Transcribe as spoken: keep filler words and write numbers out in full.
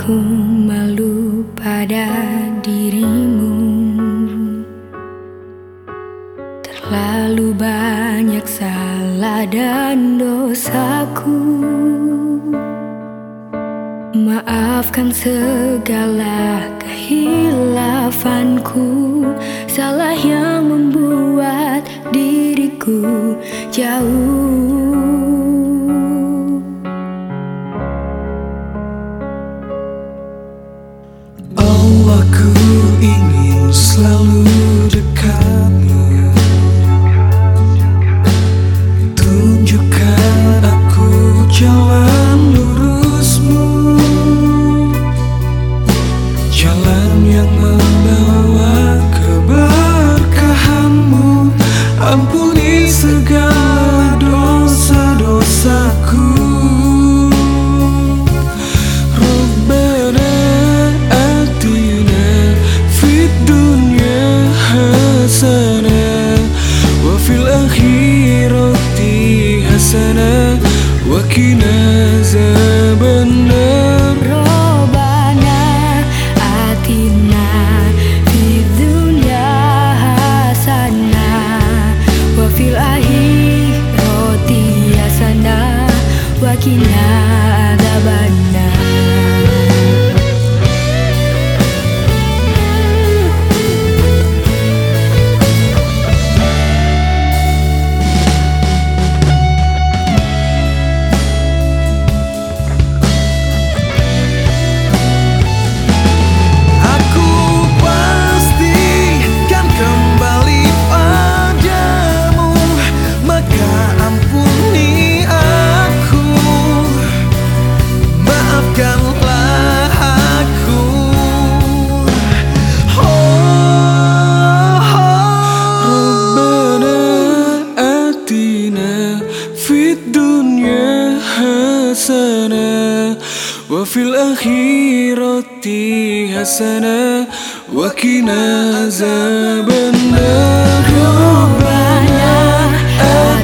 Aku malu pada dirimu, terlalu banyak salah dan dosaku. Maafkan segala kehilafanku, salah yang membuat diriku jauh. Allah, ku ingin selalu dekatmu. Tunjukkan aku jalan lurusmu, jalan yang membawa keberkahanmu. Ampuni segala dosa-dosaku. Wakina zabannar Robbana atina fid dunya hasanah wa fil akhirati hasanah wa qina adzabannar. Wa fil akhirati hasanah wa qina azabannar. Robbana